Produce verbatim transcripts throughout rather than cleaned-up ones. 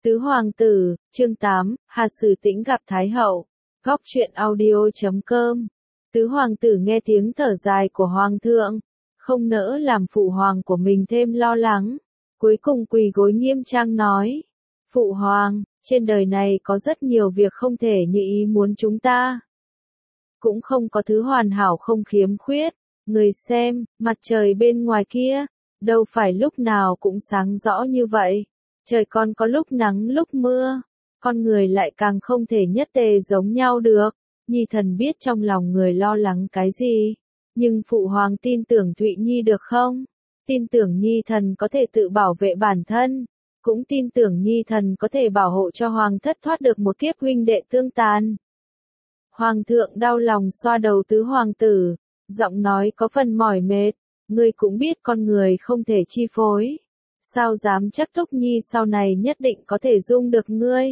Tứ Hoàng tử, chương tám, Hà Sử Tĩnh gặp Thái hậu. Góc truyện audio chấm com. Tứ Hoàng tử nghe tiếng thở dài của Hoàng thượng, không nỡ làm phụ hoàng của mình thêm lo lắng. Cuối cùng quỳ gối nghiêm trang nói, Phụ hoàng, trên đời này có rất nhiều việc không thể như ý muốn chúng ta. Cũng không có thứ hoàn hảo không khiếm khuyết. Người xem, mặt trời bên ngoài kia, đâu phải lúc nào cũng sáng rõ như vậy. Trời còn có lúc nắng lúc mưa, con người lại càng không thể nhất tề giống nhau được. Nhi thần biết trong lòng người lo lắng cái gì, nhưng phụ hoàng tin tưởng Thụy Nhi được không? Tin tưởng Nhi thần có thể tự bảo vệ bản thân, cũng tin tưởng Nhi thần có thể bảo hộ cho hoàng thất thoát được một kiếp huynh đệ tương tàn. Hoàng thượng đau lòng xoa đầu tứ hoàng tử, giọng nói có phần mỏi mệt, ngươi cũng biết con người không thể chi phối. Sao dám chắc Túc Nhi sau này nhất định có thể dung được ngươi?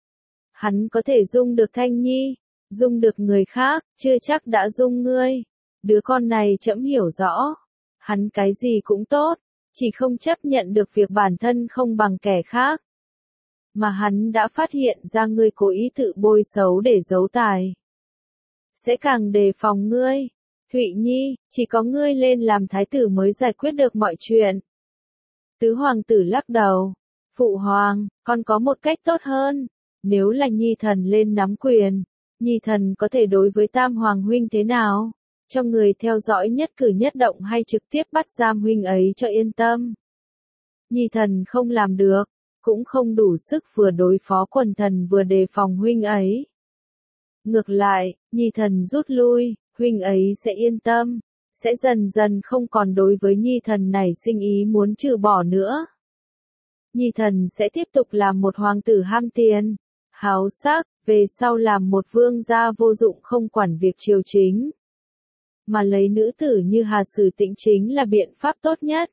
Hắn có thể dung được Thanh Nhi, dung được người khác, chưa chắc đã dung ngươi. Đứa con này trẫm hiểu rõ. Hắn cái gì cũng tốt, chỉ không chấp nhận được việc bản thân không bằng kẻ khác. Mà hắn đã phát hiện ra ngươi cố ý tự bôi xấu để giấu tài. Sẽ càng đề phòng ngươi. Thụy Nhi, chỉ có ngươi lên làm thái tử mới giải quyết được mọi chuyện. Tứ hoàng tử lắc đầu. Phụ hoàng, con có một cách tốt hơn. Nếu là Nhi thần lên nắm quyền, Nhi thần có thể đối với Tam Hoàng huynh thế nào? Cho người theo dõi nhất cử nhất động hay trực tiếp bắt giam huynh ấy cho yên tâm? Nhi thần không làm được, cũng không đủ sức vừa đối phó quần thần vừa đề phòng huynh ấy. Ngược lại, Nhi thần rút lui, huynh ấy sẽ yên tâm, sẽ dần dần không còn đối với Nhi thần này sinh ý muốn trừ bỏ nữa. Nhi thần sẽ tiếp tục làm một hoàng tử ham tiền, háo sắc, về sau làm một vương gia vô dụng không quản việc triều chính. Mà lấy nữ tử như Hà Sử Tĩnh chính là biện pháp tốt nhất.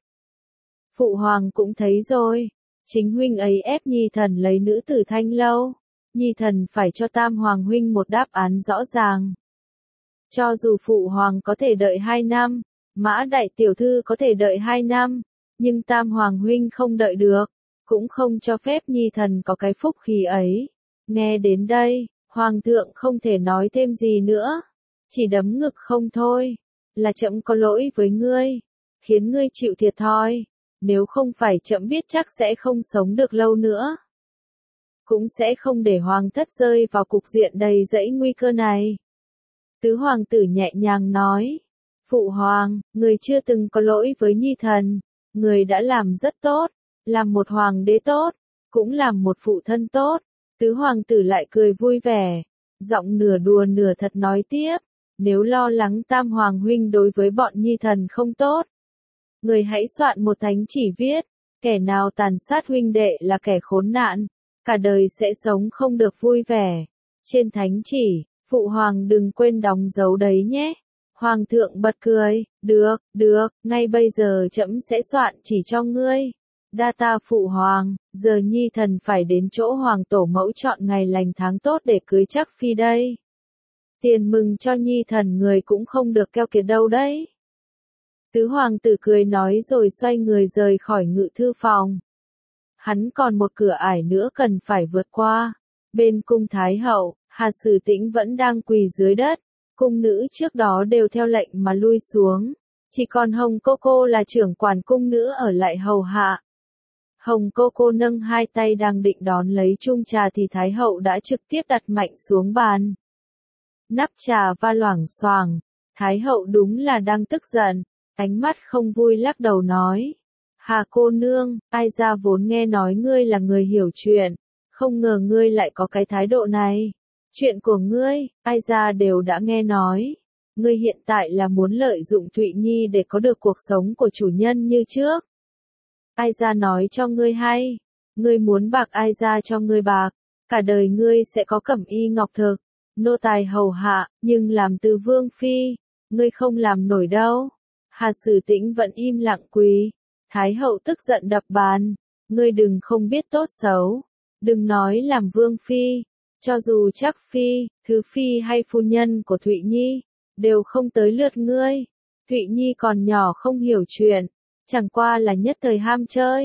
Phụ hoàng cũng thấy rồi, chính huynh ấy ép Nhi thần lấy nữ tử Thanh Lâu. Nhi thần phải cho Tam Hoàng huynh một đáp án rõ ràng. Cho dù phụ hoàng có thể đợi hai năm, Mã đại tiểu thư có thể đợi hai năm, nhưng Tam Hoàng huynh không đợi được, cũng không cho phép Nhi thần có cái phúc khí ấy. Nghe đến đây, Hoàng thượng không thể nói thêm gì nữa, chỉ đấm ngực không thôi, là trẫm có lỗi với ngươi, khiến ngươi chịu thiệt thòi, nếu không phải trẫm biết chắc sẽ không sống được lâu nữa. Cũng sẽ không để hoàng thất rơi vào cục diện đầy dẫy nguy cơ này. Tứ hoàng tử nhẹ nhàng nói, Phụ hoàng, người chưa từng có lỗi với Nhi thần, người đã làm rất tốt, làm một hoàng đế tốt, cũng làm một phụ thân tốt. Tứ hoàng tử lại cười vui vẻ, giọng nửa đùa nửa thật nói tiếp, nếu lo lắng Tam Hoàng huynh đối với bọn Nhi thần không tốt, người hãy soạn một thánh chỉ viết, kẻ nào tàn sát huynh đệ là kẻ khốn nạn, cả đời sẽ sống không được vui vẻ. Trên thánh chỉ, phụ hoàng đừng quên đóng dấu đấy nhé. Hoàng thượng bật cười, được, được, ngay bây giờ trẫm sẽ soạn chỉ cho ngươi. Đa ta phụ hoàng, giờ Nhi thần phải đến chỗ hoàng tổ mẫu chọn ngày lành tháng tốt để cưới chắc phi đây. Tiền mừng cho Nhi thần người cũng không được keo kiệt đâu đấy. Tứ hoàng tử cười nói rồi xoay người rời khỏi ngự thư phòng. Hắn còn một cửa ải nữa cần phải vượt qua. Bên cung Thái hậu, Hà Sử Tĩnh vẫn đang quỳ dưới đất. Cung nữ trước đó đều theo lệnh mà lui xuống. Chỉ còn Hồng Cô Cô là trưởng quản cung nữ ở lại hầu hạ. Hồng Cô Cô nâng hai tay đang định đón lấy chung trà thì Thái hậu đã trực tiếp đặt mạnh xuống bàn. Nắp trà va loảng xoảng. Thái hậu đúng là đang tức giận. Ánh mắt không vui lắc đầu nói. Hà cô nương, ai ra vốn nghe nói ngươi là người hiểu chuyện, không ngờ ngươi lại có cái thái độ này. Chuyện của ngươi, ai ra đều đã nghe nói. Ngươi hiện tại là muốn lợi dụng Thụy Nhi để có được cuộc sống của chủ nhân như trước. Ai ra nói cho ngươi hay, ngươi muốn bạc ai ra cho ngươi bạc, cả đời ngươi sẽ có cẩm y ngọc thực, nô tài hầu hạ, nhưng làm từ vương phi, ngươi không làm nổi đâu. Hà Sử Tĩnh vẫn im lặng quỳ. Thái hậu tức giận đập bàn, ngươi đừng không biết tốt xấu, đừng nói làm vương phi, cho dù chắc phi, thứ phi hay phu nhân của Thụy Nhi, đều không tới lượt ngươi. Thụy Nhi còn nhỏ không hiểu chuyện, chẳng qua là nhất thời ham chơi,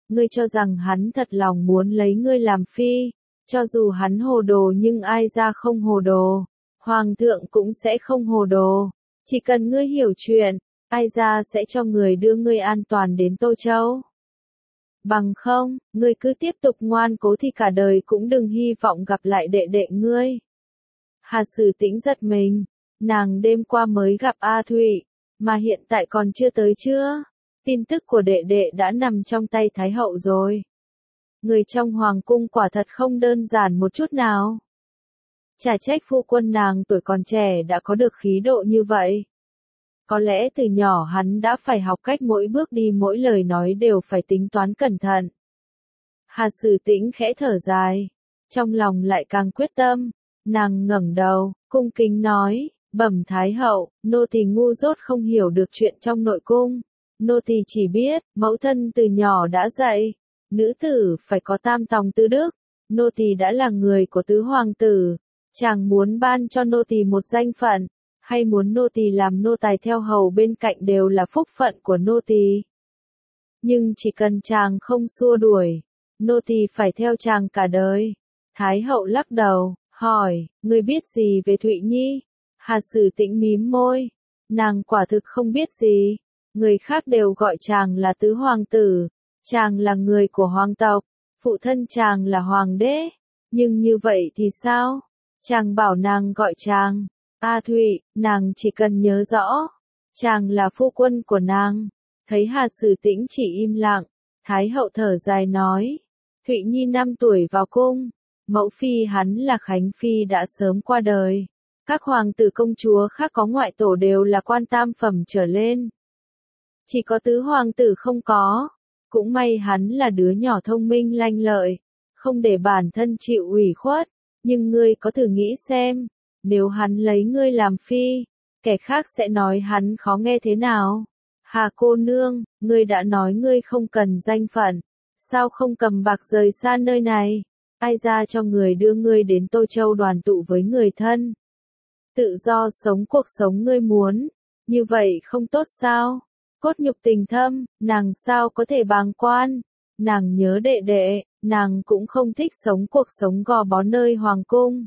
Ngươi cho rằng hắn thật lòng muốn lấy ngươi làm phi, cho dù hắn hồ đồ nhưng ai ra không hồ đồ, hoàng thượng cũng sẽ không hồ đồ, chỉ cần ngươi hiểu chuyện, ai ra sẽ cho người đưa ngươi an toàn đến Tô Châu. Bằng không, ngươi cứ tiếp tục ngoan cố thì cả đời cũng đừng hy vọng gặp lại đệ đệ ngươi. Hà Sử Tĩnh giật mình, nàng đêm qua mới gặp A Thụy, mà hiện tại còn chưa tới chưa? Tin tức của đệ đệ đã nằm trong tay Thái hậu rồi. Người trong hoàng cung quả thật không đơn giản một chút nào. Chả trách phu quân nàng tuổi còn trẻ đã có được khí độ như vậy. Có lẽ từ nhỏ hắn đã phải học cách mỗi bước đi mỗi lời nói đều phải tính toán cẩn thận. Hà Sử Tĩnh khẽ thở dài, trong lòng lại càng quyết tâm, nàng ngẩng đầu, cung kính nói, bẩm Thái hậu, nô tỳ ngu dốt không hiểu được chuyện trong nội cung. Nô tỳ chỉ biết, mẫu thân từ nhỏ đã dạy, nữ tử phải có tam tòng tứ đức, nô tỳ đã là người của tứ hoàng tử, chàng muốn ban cho nô tỳ một danh phận, hay muốn nô tỳ làm nô tài theo hầu bên cạnh đều là phúc phận của nô tỳ. Nhưng chỉ cần chàng không xua đuổi, nô tỳ phải theo chàng cả đời. Thái hậu lắc đầu, hỏi, ngươi biết gì về Thụy Nhi? Hà Sử Tĩnh mím môi, nàng quả thực không biết gì. Người khác đều gọi chàng là tứ hoàng tử, chàng là người của hoàng tộc, phụ thân chàng là hoàng đế, nhưng như vậy thì sao? Chàng bảo nàng gọi chàng A Thụy, nàng chỉ cần nhớ rõ, chàng là phu quân của nàng. Thấy Hà Sử Tĩnh chỉ im lặng, Thái hậu thở dài nói, Thụy Nhi năm tuổi vào cung, mẫu phi hắn là Khánh Phi đã sớm qua đời, các hoàng tử công chúa khác có ngoại tổ đều là quan tam phẩm trở lên. Chỉ có tứ hoàng tử không có, cũng may hắn là đứa nhỏ thông minh lanh lợi, không để bản thân chịu ủy khuất, nhưng ngươi có thử nghĩ xem, nếu hắn lấy ngươi làm phi, kẻ khác sẽ nói hắn khó nghe thế nào? Hà cô nương, ngươi đã nói ngươi không cần danh phận, sao không cầm bạc rời xa nơi này, ai ra cho người đưa ngươi đến Tô Châu đoàn tụ với người thân. Tự do sống cuộc sống ngươi muốn, như vậy không tốt sao? Cốt nhục tình thâm, nàng sao có thể bàng quan, nàng nhớ đệ đệ, nàng cũng không thích sống cuộc sống gò bó nơi hoàng cung.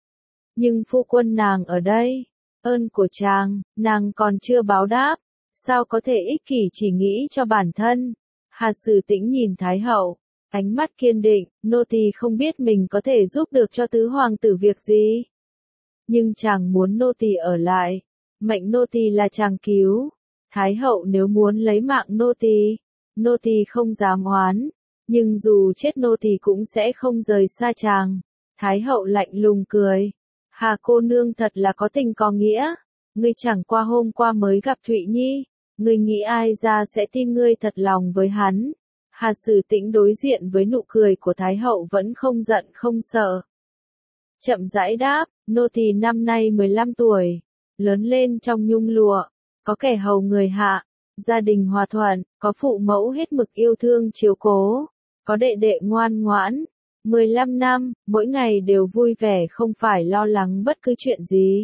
Nhưng phu quân nàng ở đây, ơn của chàng, nàng còn chưa báo đáp, sao có thể ích kỷ chỉ nghĩ cho bản thân. Hà Sử Tĩnh nhìn Thái hậu, ánh mắt kiên định, nô tỳ không biết mình có thể giúp được cho tứ hoàng tử việc gì. Nhưng chàng muốn nô tỳ ở lại, mệnh nô tỳ là chàng cứu. Thái hậu nếu muốn lấy mạng nô tỳ, nô tỳ không dám oán, nhưng dù chết nô tỳ cũng sẽ không rời xa chàng. Thái hậu lạnh lùng cười, Hà cô nương thật là có tình có nghĩa, ngươi chẳng qua hôm qua mới gặp Thụy Nhi, ngươi nghĩ ai ra sẽ tin ngươi thật lòng với hắn. Hà Sử Tĩnh đối diện với nụ cười của Thái hậu vẫn không giận không sợ. Chậm rãi đáp, nô tỳ năm nay mười lăm tuổi, lớn lên trong nhung lụa. Có kẻ hầu người hạ, gia đình hòa thuận, có phụ mẫu hết mực yêu thương chiếu cố, có đệ đệ ngoan ngoãn, mười lăm năm, mỗi ngày đều vui vẻ không phải lo lắng bất cứ chuyện gì.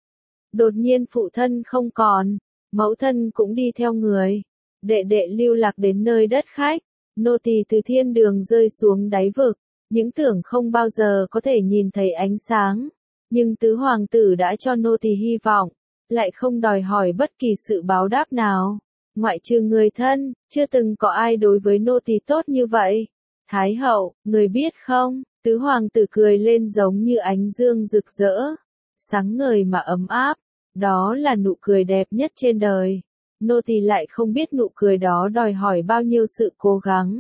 Đột nhiên phụ thân không còn, mẫu thân cũng đi theo người, đệ đệ lưu lạc đến nơi đất khách, nô tỳ từ thiên đường rơi xuống đáy vực, những tưởng không bao giờ có thể nhìn thấy ánh sáng, nhưng tứ hoàng tử đã cho nô tỳ hy vọng. Lại không đòi hỏi bất kỳ sự báo đáp nào, ngoại trừ người thân, chưa từng có ai đối với nô tỳ tốt như vậy. Thái hậu, người biết không, tứ hoàng tử cười lên giống như ánh dương rực rỡ, sáng ngời mà ấm áp, đó là nụ cười đẹp nhất trên đời. Nô tỳ lại không biết nụ cười đó đòi hỏi bao nhiêu sự cố gắng,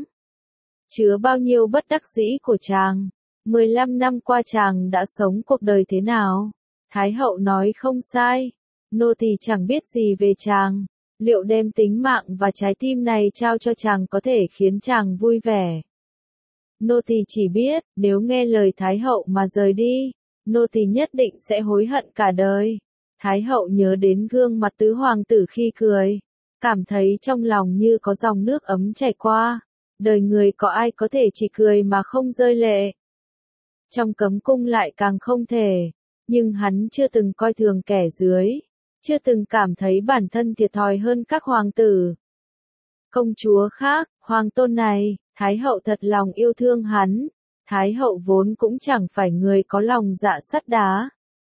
chứa bao nhiêu bất đắc dĩ của chàng. mười lăm năm qua chàng đã sống cuộc đời thế nào? Thái hậu nói không sai. Nô tỳ chẳng biết gì về chàng, liệu đem tính mạng và trái tim này trao cho chàng có thể khiến chàng vui vẻ. Nô tỳ chỉ biết, nếu nghe lời Thái hậu mà rời đi, nô tỳ nhất định sẽ hối hận cả đời. Thái hậu nhớ đến gương mặt tứ hoàng tử khi cười, cảm thấy trong lòng như có dòng nước ấm chảy qua. Đời người có ai có thể chỉ cười mà không rơi lệ. Trong cấm cung lại càng không thể, nhưng hắn chưa từng coi thường kẻ dưới. Chưa từng cảm thấy bản thân thiệt thòi hơn các hoàng tử. Công chúa khác, hoàng tôn này, Thái hậu thật lòng yêu thương hắn, Thái hậu vốn cũng chẳng phải người có lòng dạ sắt đá.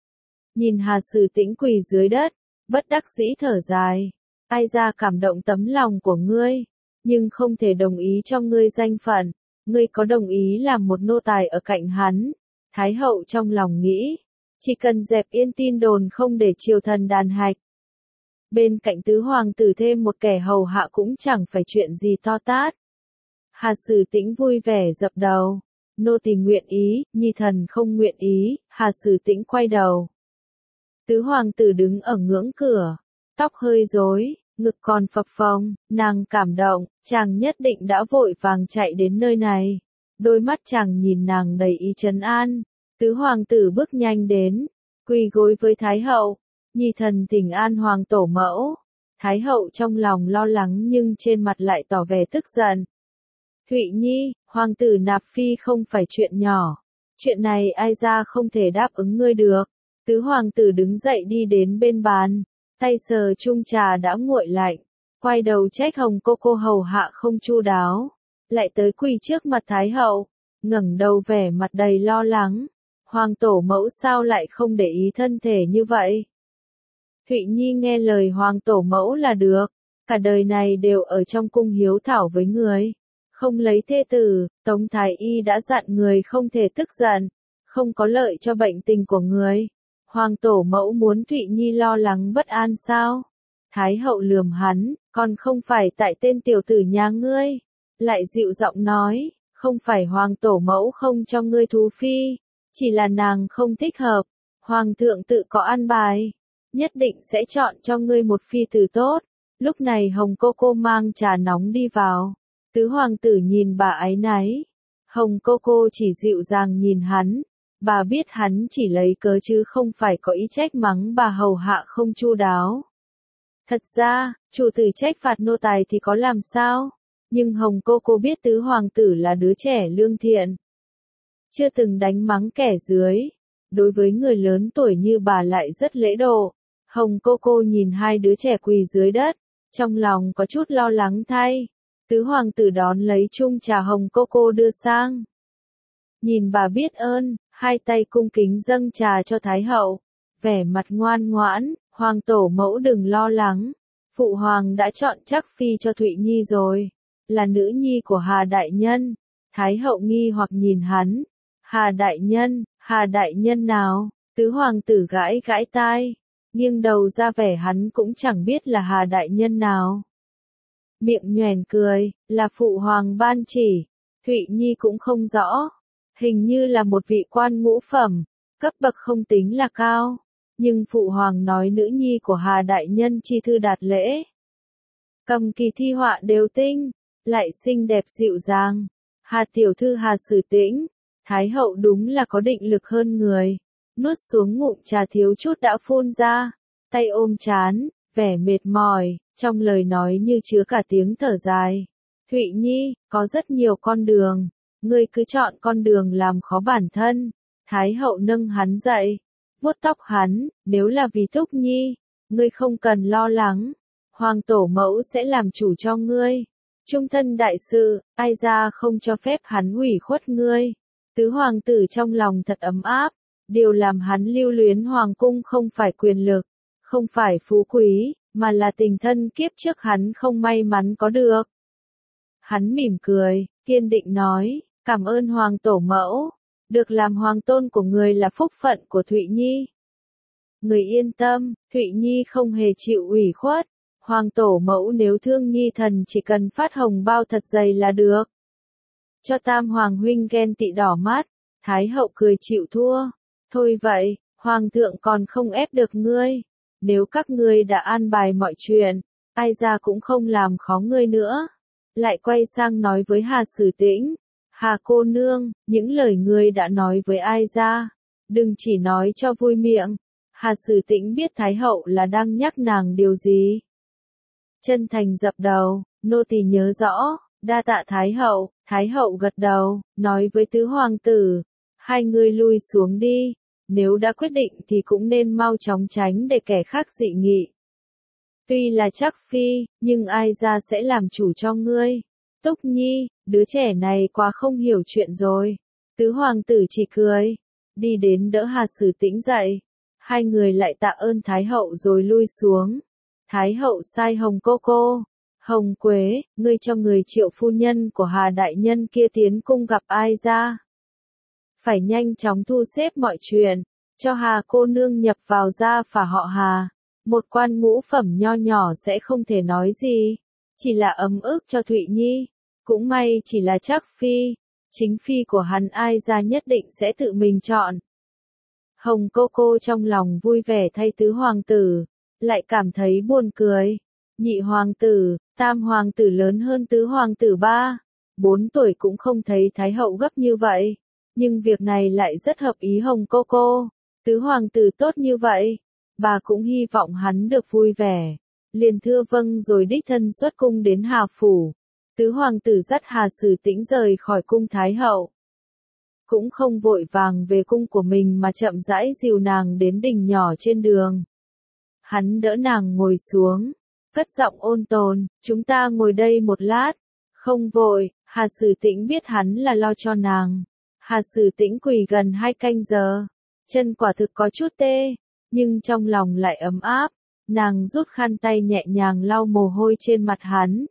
Nhìn Hà Sử Tĩnh quỳ dưới đất, bất đắc dĩ thở dài, ai ra cảm động tấm lòng của ngươi, nhưng không thể đồng ý cho ngươi danh phận, ngươi có đồng ý làm một nô tài ở cạnh hắn. Thái hậu trong lòng nghĩ, chỉ cần dẹp yên tin đồn không để triều thần đàn hạch. Bên cạnh tứ hoàng tử thêm một kẻ hầu hạ cũng chẳng phải chuyện gì to tát. Hà Sử Tĩnh vui vẻ dập đầu, nô tỳ nguyện ý, nhi thần không nguyện ý. Hà Sử Tĩnh quay đầu. Tứ hoàng tử đứng ở ngưỡng cửa, tóc hơi rối, ngực còn phập phồng, nàng cảm động, chàng nhất định đã vội vàng chạy đến nơi này. Đôi mắt chàng nhìn nàng đầy ý trấn an. Tứ hoàng tử bước nhanh đến, quỳ gối với Thái hậu, nhi thần thỉnh an hoàng tổ mẫu. Thái hậu trong lòng lo lắng nhưng trên mặt lại tỏ vẻ tức giận. Thụy Nhi, hoàng tử nạp phi không phải chuyện nhỏ, chuyện này ai ra không thể đáp ứng ngươi được. Tứ hoàng tử đứng dậy đi đến bên bàn, tay sờ chung trà đã nguội lạnh, quay đầu trách Hồng cô cô hầu hạ không chu đáo, lại tới quỳ trước mặt Thái hậu, ngẩng đầu vẻ mặt đầy lo lắng. Hoàng tổ mẫu sao lại không để ý thân thể như vậy? Thụy Nhi nghe lời hoàng tổ mẫu là được, cả đời này đều ở trong cung hiếu thảo với người, không lấy thê tử. Tống Thái Y đã dặn người không thể tức giận, không có lợi cho bệnh tình của người. Hoàng tổ mẫu muốn Thụy Nhi lo lắng bất an sao? Thái hậu lườm hắn, còn không phải tại tên tiểu tử nhà ngươi. Lại dịu giọng nói, không phải hoàng tổ mẫu không cho ngươi thú phi, chỉ là nàng không thích hợp. Hoàng thượng tự có an bài, nhất định sẽ chọn cho ngươi một phi tử tốt. Lúc này Hồng cô cô mang trà nóng đi vào. Tứ hoàng tử nhìn bà áy náy. Hồng cô cô chỉ dịu dàng nhìn hắn. Bà biết hắn chỉ lấy cớ chứ không phải có ý trách mắng bà hầu hạ không chu đáo. Thật ra, chủ tử trách phạt nô tài thì có làm sao? Nhưng Hồng cô cô biết tứ hoàng tử là đứa trẻ lương thiện, chưa từng đánh mắng kẻ dưới. Đối với người lớn tuổi như bà lại rất lễ độ. Hồng cô cô nhìn hai đứa trẻ quỳ dưới đất, trong lòng có chút lo lắng thay. Tứ hoàng tử đón lấy chung trà Hồng cô cô đưa sang. Nhìn bà biết ơn, hai tay cung kính dâng trà cho Thái hậu, vẻ mặt ngoan ngoãn. Hoàng tổ mẫu đừng lo lắng, phụ hoàng đã chọn chắc phi cho Thụy Nhi rồi, là nữ nhi của Hà đại nhân. Thái hậu nghi hoặc nhìn hắn. Hà đại nhân, Hà đại nhân nào? Tứ hoàng tử gãi gãi tai, nghiêng đầu ra vẻ hắn cũng chẳng biết là Hà đại nhân nào. Miệng nhoẻn cười, là phụ hoàng ban chỉ. Thụy Nhi cũng không rõ, hình như là một vị quan ngũ phẩm, cấp bậc không tính là cao, nhưng phụ hoàng nói nữ nhi của Hà đại nhân chi thư đạt lễ, cầm kỳ thi họa đều tinh, lại xinh đẹp dịu dàng. Hà tiểu thư Hà Sử Tĩnh. Thái hậu đúng là có định lực hơn người, nuốt xuống ngụm trà thiếu chút đã phun ra, tay ôm trán, vẻ mệt mỏi, trong lời nói như chứa cả tiếng thở dài. Thụy Nhi, có rất nhiều con đường, ngươi cứ chọn con đường làm khó bản thân. Thái hậu nâng hắn dậy, vuốt tóc hắn, nếu là vì Thúc Nhi, ngươi không cần lo lắng, hoàng tổ mẫu sẽ làm chủ cho ngươi. Trung thân đại sự, ai ra không cho phép hắn ủy khuất ngươi. Tứ hoàng tử trong lòng thật ấm áp, điều làm hắn lưu luyến hoàng cung không phải quyền lực, không phải phú quý, mà là tình thân kiếp trước hắn không may mắn có được. Hắn mỉm cười, kiên định nói, cảm ơn hoàng tổ mẫu, được làm hoàng tôn của người là phúc phận của Thụy Nhi. Người yên tâm, Thụy Nhi không hề chịu ủy khuất, hoàng tổ mẫu nếu thương Nhi thần chỉ cần phát hồng bao thật dày là được. Cho tam hoàng huynh ghen tị đỏ mắt. Thái hậu cười chịu thua. Thôi vậy, hoàng thượng còn không ép được ngươi. Nếu các ngươi đã an bài mọi chuyện, ai ra cũng không làm khó ngươi nữa. Lại quay sang nói với Hà Sử Tĩnh. Hà cô nương, những lời ngươi đã nói với ai ra, đừng chỉ nói cho vui miệng. Hà Sử Tĩnh biết Thái hậu là đang nhắc nàng điều gì. Chân thành dập đầu, nô tỳ nhớ rõ. Đa tạ Thái hậu. Thái hậu gật đầu, nói với tứ hoàng tử, hai người lui xuống đi, nếu đã quyết định thì cũng nên mau chóng tránh để kẻ khác dị nghị. Tuy là chắc phi, nhưng ai ra sẽ làm chủ cho ngươi. Túc Nhi, đứa trẻ này quá không hiểu chuyện rồi. Tứ hoàng tử chỉ cười, đi đến đỡ Hà Sử Tĩnh dậy. Hai người lại tạ ơn Thái hậu rồi lui xuống. Thái hậu sai Hồng cô cô, Hồng Quế, ngươi cho người Triệu phu nhân của Hà đại nhân kia tiến cung gặp ai ra. Phải nhanh chóng thu xếp mọi chuyện, cho Hà cô nương nhập vào gia phả họ Hà. Một quan ngũ phẩm nho nhỏ sẽ không thể nói gì, chỉ là ấm ức cho Thụy Nhi. Cũng may chỉ là Trác phi, chính phi của hắn ai ra nhất định sẽ tự mình chọn. Hồng cô cô trong lòng vui vẻ thay tứ hoàng tử, lại cảm thấy buồn cười. Nhị hoàng tử, tam hoàng tử lớn hơn tứ hoàng tử ba, bốn tuổi cũng không thấy Thái hậu gấp như vậy. Nhưng việc này lại rất hợp ý Hồng cô cô, tứ hoàng tử tốt như vậy, bà cũng hy vọng hắn được vui vẻ. Liền thưa vâng rồi đích thân xuất cung đến Hà phủ. Tứ hoàng tử dắt Hà Sử Tĩnh rời khỏi cung Thái hậu. Cũng không vội vàng về cung của mình mà chậm rãi dìu nàng đến đình nhỏ trên đường. Hắn đỡ nàng ngồi xuống, cất giọng ôn tồn, chúng ta ngồi đây một lát. Không vội, Hà Sử Tĩnh biết hắn là lo cho nàng. Hà Sử Tĩnh quỳ gần hai canh giờ, chân quả thực có chút tê, nhưng trong lòng lại ấm áp. Nàng rút khăn tay nhẹ nhàng lau mồ hôi trên mặt hắn.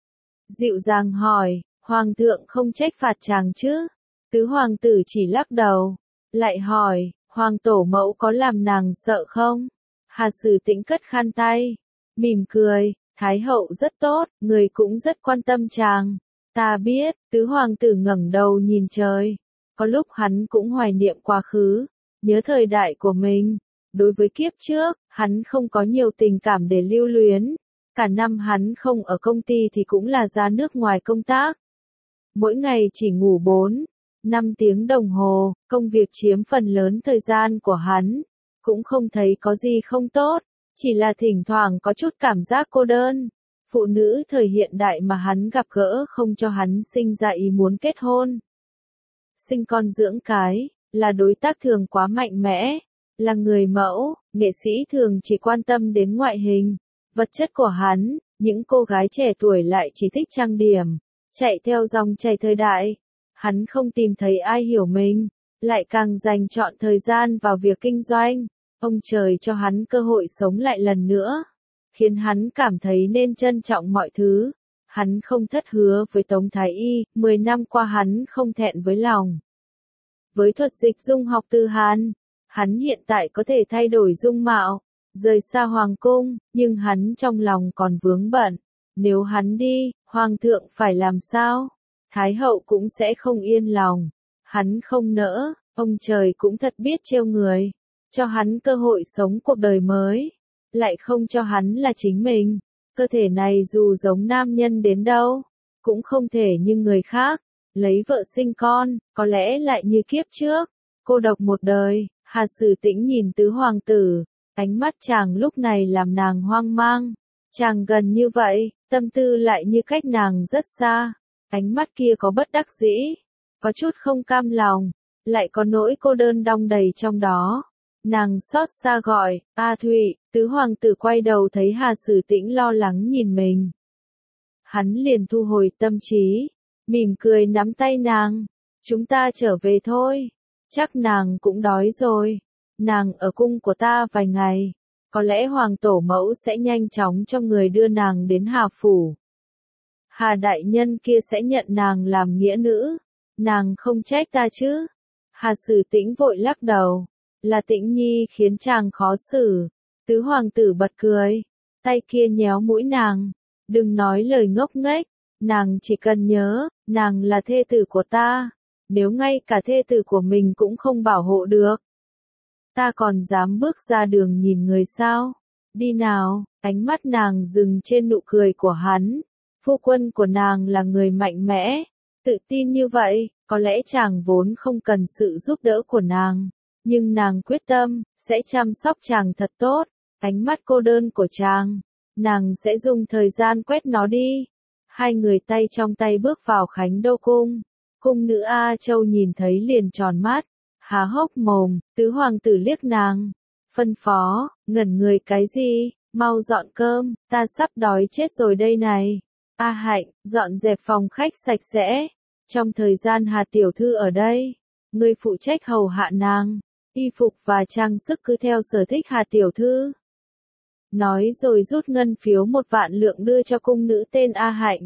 Dịu dàng hỏi, hoàng thượng không trách phạt chàng chứ? Tứ hoàng tử chỉ lắc đầu, lại hỏi, hoàng tổ mẫu có làm nàng sợ không? Hà Sử Tĩnh cất khăn tay, mỉm cười, Thái hậu rất tốt, người cũng rất quan tâm chàng. Ta biết, tứ hoàng tử ngẩng đầu nhìn trời, có lúc hắn cũng hoài niệm quá khứ, nhớ thời đại của mình. Đối với kiếp trước, hắn không có nhiều tình cảm để lưu luyến. Cả năm hắn không ở công ty thì cũng là ra nước ngoài công tác. Mỗi ngày chỉ ngủ bốn, năm tiếng đồng hồ, công việc chiếm phần lớn thời gian của hắn. Cũng không thấy có gì không tốt, chỉ là thỉnh thoảng có chút cảm giác cô đơn. Phụ nữ thời hiện đại mà hắn gặp gỡ không cho hắn sinh ra ý muốn kết hôn. Sinh con dưỡng cái, là đối tác thường quá mạnh mẽ. Là người mẫu, nghệ sĩ thường chỉ quan tâm đến ngoại hình, vật chất của hắn, những cô gái trẻ tuổi lại chỉ thích trang điểm, chạy theo dòng chảy thời đại. Hắn không tìm thấy ai hiểu mình, lại càng dành chọn thời gian vào việc kinh doanh. Ông trời cho hắn cơ hội sống lại lần nữa, khiến hắn cảm thấy nên trân trọng mọi thứ. Hắn không thất hứa với Tống Thái Y, mười năm qua hắn không thẹn với lòng. Với thuật dịch dung học từ Hàn, hắn hiện tại có thể thay đổi dung mạo, rời xa hoàng cung, nhưng hắn trong lòng còn vướng bận. Nếu hắn đi, hoàng thượng phải làm sao? Thái hậu cũng sẽ không yên lòng. Hắn không nỡ, ông trời cũng thật biết trêu người. Cho hắn cơ hội sống cuộc đời mới, lại không cho hắn là chính mình. Cơ thể này dù giống nam nhân đến đâu, cũng không thể như người khác. Lấy vợ sinh con, có lẽ lại như kiếp trước, cô độc một đời. Hà Sử Tĩnh nhìn tứ hoàng tử, ánh mắt chàng lúc này làm nàng hoang mang. Chàng gần như vậy, tâm tư lại như cách nàng rất xa. Ánh mắt kia có bất đắc dĩ, có chút không cam lòng, lại có nỗi cô đơn đong đầy trong đó. Nàng xót xa gọi, A Thụy, tứ hoàng tử quay đầu thấy Hà Sử Tĩnh lo lắng nhìn mình. Hắn liền thu hồi tâm trí, mỉm cười nắm tay nàng, chúng ta trở về thôi. Chắc nàng cũng đói rồi. Nàng ở cung của ta vài ngày. Có lẽ hoàng tổ mẫu sẽ nhanh chóng cho người đưa nàng đến Hà phủ. Hà đại nhân kia sẽ nhận nàng làm nghĩa nữ. Nàng không trách ta chứ? Hà Sử Tĩnh vội lắc đầu. Là Tĩnh Nhi khiến chàng khó xử. Tứ hoàng tử bật cười. Tay kia nhéo mũi nàng. Đừng nói lời ngốc nghếch. Nàng chỉ cần nhớ, nàng là thê tử của ta. Nếu ngay cả thê tử của mình cũng không bảo hộ được, ta còn dám bước ra đường nhìn người sao? Đi nào, ánh mắt nàng dừng trên nụ cười của hắn. Phu quân của nàng là người mạnh mẽ, tự tin như vậy, có lẽ chàng vốn không cần sự giúp đỡ của nàng. Nhưng nàng quyết tâm, sẽ chăm sóc chàng thật tốt. Ánh mắt cô đơn của chàng, nàng sẽ dùng thời gian quét nó đi. Hai người tay trong tay bước vào Khánh Đô Cung. Cung nữ A Châu nhìn thấy liền tròn mắt, há hốc mồm. Tứ hoàng tử liếc nàng, phân phó, ngẩn người cái gì, mau dọn cơm, ta sắp đói chết rồi đây này. A Hạnh, dọn dẹp phòng khách sạch sẽ. Trong thời gian Hà tiểu thư ở đây, ngươi phụ trách hầu hạ nàng, y phục và trang sức cứ theo sở thích Hà tiểu thư. Nói rồi rút ngân phiếu một vạn lượng đưa cho cung nữ tên A Hạnh.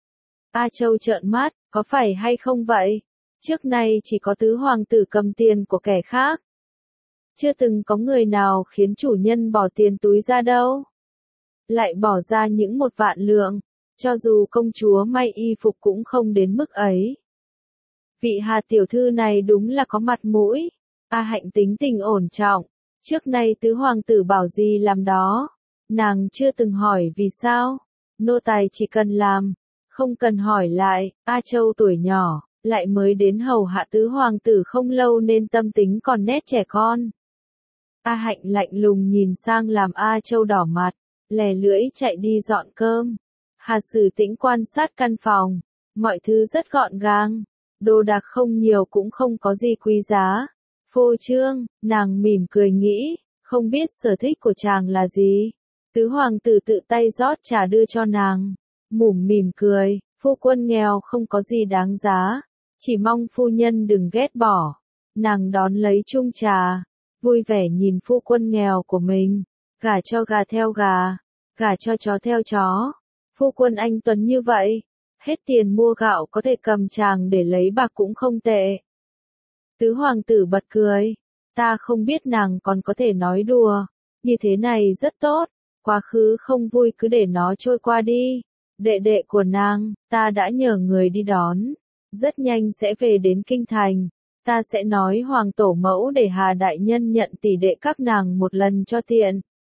A Châu trợn mắt, có phải hay không vậy? Trước nay chỉ có tứ hoàng tử cầm tiền của kẻ khác. Chưa từng có người nào khiến chủ nhân bỏ tiền túi ra đâu. Lại bỏ ra những một vạn lượng, cho dù công chúa may y phục cũng không đến mức ấy. Vị Hà tiểu thư này đúng là có mặt mũi. A Hạnh tính tình ổn trọng, trước nay tứ hoàng tử bảo gì làm đó. Nàng chưa từng hỏi vì sao, nô tài chỉ cần làm, không cần hỏi lại. A Châu tuổi nhỏ, lại mới đến hầu hạ tứ hoàng tử không lâu nên tâm tính còn nét trẻ con. A Hạnh lạnh lùng nhìn sang làm A Châu đỏ mặt, lè lưỡi chạy đi dọn cơm. Hà Sử Tĩnh quan sát căn phòng, mọi thứ rất gọn gàng, đồ đạc không nhiều cũng không có gì quý giá. Phô trương, nàng mỉm cười nghĩ, không biết sở thích của chàng là gì. Tứ hoàng tử tự tay rót trà đưa cho nàng, mủm mỉm cười, phu quân nghèo không có gì đáng giá, chỉ mong phu nhân đừng ghét bỏ. Nàng đón lấy chung trà, vui vẻ nhìn phu quân nghèo của mình, gả cho gà theo gà, gả cho chó theo chó. Phu quân anh tuấn như vậy, hết tiền mua gạo có thể cầm chàng để lấy bạc cũng không tệ. Tứ hoàng tử bật cười, ta không biết nàng còn có thể nói đùa, như thế này rất tốt, quá khứ không vui cứ để nó trôi qua đi. Đệ đệ của nàng, ta đã nhờ người đi đón, rất nhanh sẽ về đến kinh thành, ta sẽ nói hoàng tổ mẫu để Hà đại nhân nhận tỷ đệ các nàng một lần cho tiện.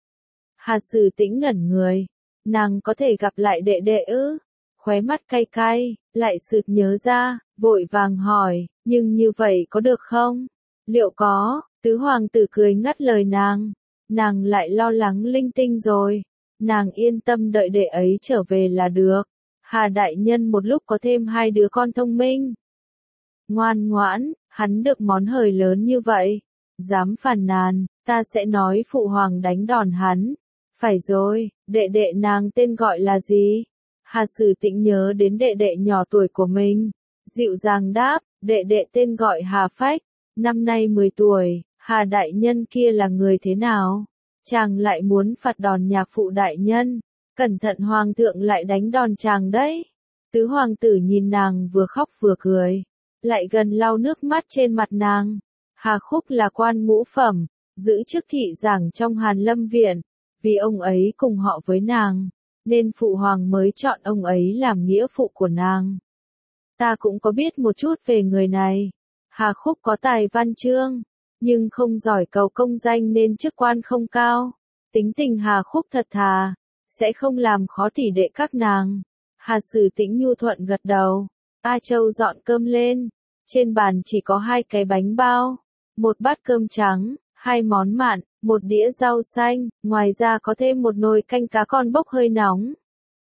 Hà Sử Tĩnh ngẩn người, nàng có thể gặp lại đệ đệ ư? Khóe mắt cay cay, lại sực nhớ ra, vội vàng hỏi, nhưng như vậy có được không? Liệu có? Tứ hoàng tử cười ngắt lời nàng, nàng lại lo lắng linh tinh rồi, nàng yên tâm đợi đệ ấy trở về là được. Hà đại nhân một lúc có thêm hai đứa con thông minh, ngoan ngoãn, hắn được món hời lớn như vậy, dám phàn nàn, ta sẽ nói phụ hoàng đánh đòn hắn. Phải rồi, đệ đệ nàng tên gọi là gì? Hà Sử Tĩnh nhớ đến đệ đệ nhỏ tuổi của mình, dịu dàng đáp, đệ đệ tên gọi Hà Phách, năm nay mười tuổi. Hà đại nhân kia là người thế nào? Chàng lại muốn phạt đòn nhạc phụ đại nhân, cẩn thận hoàng thượng lại đánh đòn chàng đấy. Tứ hoàng tử nhìn nàng vừa khóc vừa cười, lại gần lau nước mắt trên mặt nàng. Hà Khúc là quan ngũ phẩm, giữ chức thị giảng trong Hàn Lâm viện, vì ông ấy cùng họ với nàng, nên phụ hoàng mới chọn ông ấy làm nghĩa phụ của nàng. Ta cũng có biết một chút về người này. Hà Khúc có tài văn chương, nhưng không giỏi cầu công danh nên chức quan không cao. Tính tình Hà Khúc thật thà, sẽ không làm khó tỷ đệ các nàng. Hà Sử Tĩnh nhu thuận gật đầu. A Châu dọn cơm lên, trên bàn chỉ có hai cái bánh bao, một bát cơm trắng, hai món mặn, một đĩa rau xanh, ngoài ra có thêm một nồi canh cá con bốc hơi nóng.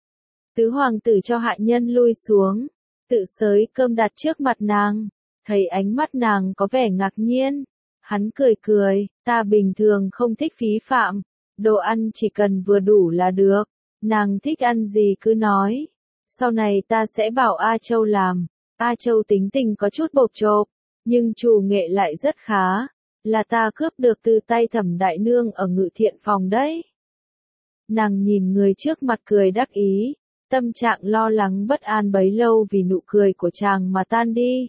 Tứ hoàng tử cho hạ nhân lui xuống, tự xới cơm đặt trước mặt nàng, thấy ánh mắt nàng có vẻ ngạc nhiên. Hắn cười cười, ta bình thường không thích phí phạm, đồ ăn chỉ cần vừa đủ là được, nàng thích ăn gì cứ nói. Sau này ta sẽ bảo A Châu làm. A Châu tính tình có chút bộp chộp, nhưng chủ nghệ lại rất khá, là ta cướp được từ tay Thẩm đại nương ở Ngự Thiện phòng đấy. Nàng nhìn người trước mặt cười đắc ý, tâm trạng lo lắng bất an bấy lâu vì nụ cười của chàng mà tan đi.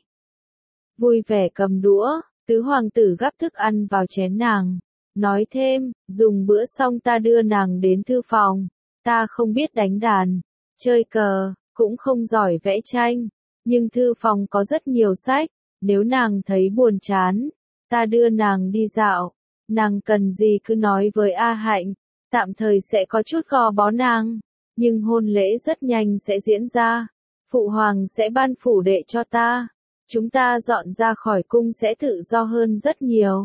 Vui vẻ cầm đũa, tứ hoàng tử gắp thức ăn vào chén nàng, nói thêm, dùng bữa xong ta đưa nàng đến thư phòng, ta không biết đánh đàn, chơi cờ, cũng không giỏi vẽ tranh, nhưng thư phòng có rất nhiều sách, nếu nàng thấy buồn chán, ta đưa nàng đi dạo, nàng cần gì cứ nói với A Hạnh, tạm thời sẽ có chút gò bó nàng, nhưng hôn lễ rất nhanh sẽ diễn ra, phụ hoàng sẽ ban phủ đệ cho ta, chúng ta dọn ra khỏi cung sẽ tự do hơn rất nhiều.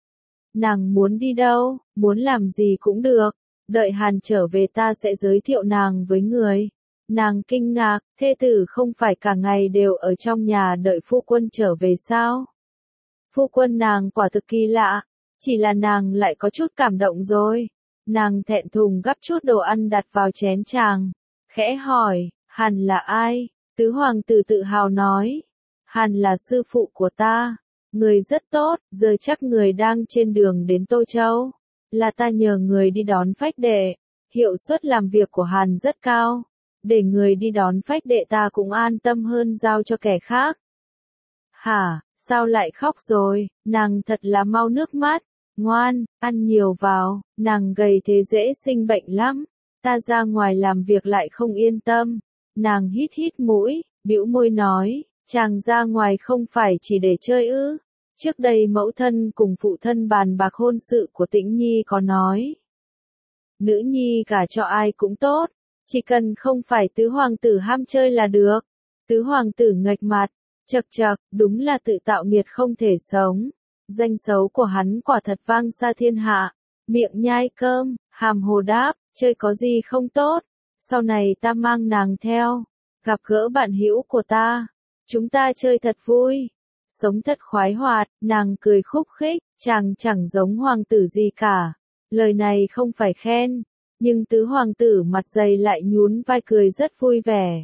Nàng muốn đi đâu, muốn làm gì cũng được, đợi Hàn trở về ta sẽ giới thiệu nàng với người. Nàng kinh ngạc, thê tử không phải cả ngày đều ở trong nhà đợi phu quân trở về sao? Phu quân nàng quả thực kỳ lạ, chỉ là nàng lại có chút cảm động rồi. Nàng thẹn thùng gắp chút đồ ăn đặt vào chén chàng, khẽ hỏi, Hàn là ai? Tứ hoàng tử tự hào nói. Hàn là sư phụ của ta. Người rất tốt, giờ chắc người đang trên đường đến Tô Châu. Là ta nhờ người đi đón phách đệ. Hiệu suất làm việc của Hàn rất cao. Để người đi đón phách đệ ta cũng an tâm hơn giao cho kẻ khác. Hả, sao lại khóc rồi, nàng thật là mau nước mắt. Ngoan, ăn nhiều vào, nàng gầy thế dễ sinh bệnh lắm. Ta ra ngoài làm việc lại không yên tâm. Nàng hít hít mũi, bĩu môi nói, chàng ra ngoài không phải chỉ để chơi ư. Trước đây mẫu thân cùng phụ thân bàn bạc hôn sự của Tĩnh Nhi có nói. Nữ nhi gả cho ai cũng tốt, chỉ cần không phải tứ hoàng tử ham chơi là được. Tứ hoàng tử nghệch mặt, chậc chậc, đúng là tự tạo nghiệt không thể sống. Danh xấu của hắn quả thật vang xa thiên hạ. Miệng nhai cơm, hàm hồ đáp, chơi có gì không tốt. Sau này ta mang nàng theo, gặp gỡ bạn hữu của ta. Chúng ta chơi thật vui, sống thật khoái hoạt. Nàng cười khúc khích, chàng chẳng giống hoàng tử gì cả. Lời này không phải khen, nhưng tứ hoàng tử mặt dày lại nhún vai cười rất vui vẻ.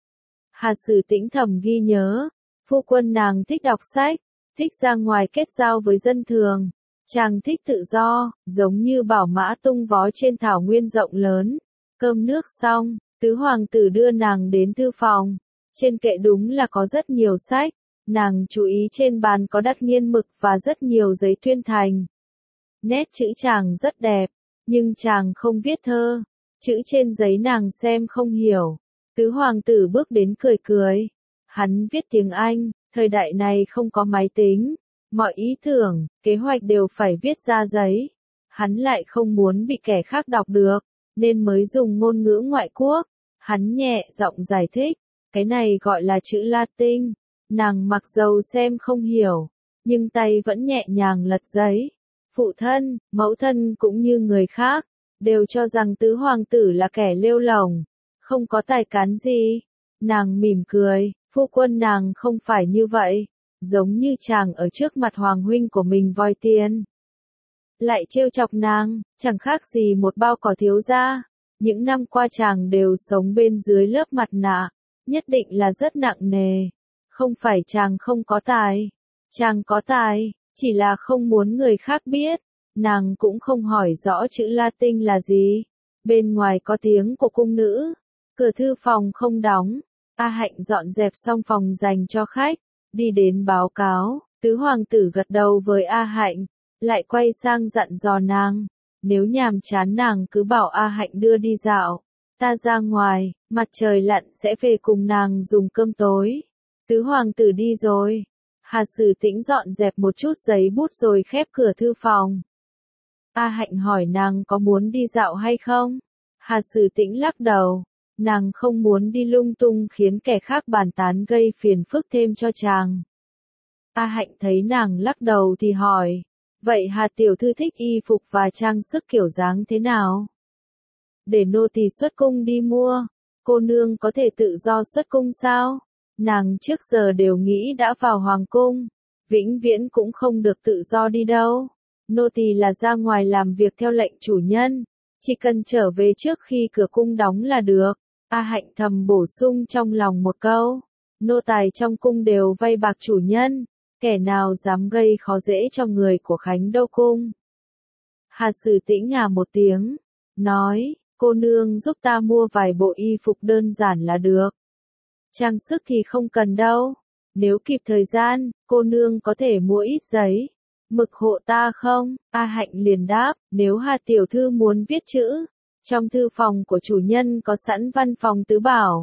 Hà Sử Tĩnh thầm ghi nhớ, phu quân nàng thích đọc sách, thích ra ngoài kết giao với dân thường. Chàng thích tự do, giống như bảo mã tung vó trên thảo nguyên rộng lớn. Cơm nước xong, tứ hoàng tử đưa nàng đến thư phòng. Trên kệ đúng là có rất nhiều sách. Nàng chú ý trên bàn có đặt nghiên mực và rất nhiều giấy tuyên thành. Nét chữ chàng rất đẹp, nhưng chàng không viết thơ. Chữ trên giấy nàng xem không hiểu. Tứ hoàng tử bước đến cười cười. Hắn viết tiếng Anh, thời đại này không có máy tính. Mọi ý tưởng, kế hoạch đều phải viết ra giấy. Hắn lại không muốn bị kẻ khác đọc được, nên mới dùng ngôn ngữ ngoại quốc. Hắn nhẹ giọng giải thích, cái này gọi là chữ Latin. Nàng mặc dầu xem không hiểu, nhưng tay vẫn nhẹ nhàng lật giấy. Phụ thân, mẫu thân cũng như người khác, đều cho rằng tứ hoàng tử là kẻ lêu lổng, không có tài cán gì. Nàng mỉm cười, phu quân nàng không phải như vậy, giống như chàng ở trước mặt hoàng huynh của mình voi tiền. Lại trêu chọc nàng, chẳng khác gì một bao cỏ thiếu gia. Những năm qua chàng đều sống bên dưới lớp mặt nạ, nhất định là rất nặng nề. Không phải chàng không có tài, chàng có tài, chỉ là không muốn người khác biết. Nàng cũng không hỏi rõ chữ Latin là gì. Bên ngoài có tiếng của cung nữ, cửa thư phòng không đóng. A Hạnh dọn dẹp xong phòng dành cho khách, đi đến báo cáo. Tứ hoàng tử gật đầu với A Hạnh, lại quay sang dặn dò nàng. Nếu nhàm chán nàng cứ bảo A Hạnh đưa đi dạo. Ta ra ngoài, mặt trời lặn sẽ về cùng nàng dùng cơm tối. Tứ hoàng tử đi rồi. Hà Sử Tĩnh dọn dẹp một chút giấy bút rồi khép cửa thư phòng. A Hạnh hỏi nàng có muốn đi dạo hay không? Hà Sử Tĩnh lắc đầu. Nàng không muốn đi lung tung khiến kẻ khác bàn tán gây phiền phức thêm cho chàng. A Hạnh thấy nàng lắc đầu thì hỏi. Vậy Hà tiểu thư thích y phục và trang sức kiểu dáng thế nào? Để nô tỳ xuất cung đi mua. Cô nương có thể tự do xuất cung sao? Nàng trước giờ đều nghĩ đã vào hoàng cung, vĩnh viễn cũng không được tự do đi đâu. Nô tỳ là ra ngoài làm việc theo lệnh chủ nhân, chỉ cần trở về trước khi cửa cung đóng là được. A Hạnh thầm bổ sung trong lòng một câu. Nô tài trong cung đều vay bạc chủ nhân, kẻ nào dám gây khó dễ cho người của Khánh Đô cung. Hà Sử Tĩnh ngà một tiếng, nói, cô nương giúp ta mua vài bộ y phục đơn giản là được. Trang sức thì không cần đâu. Nếu kịp thời gian, cô nương có thể mua ít giấy, mực hộ ta không? A Hạnh liền đáp, nếu Hà tiểu thư muốn viết chữ, trong thư phòng của chủ nhân có sẵn văn phòng tứ bảo.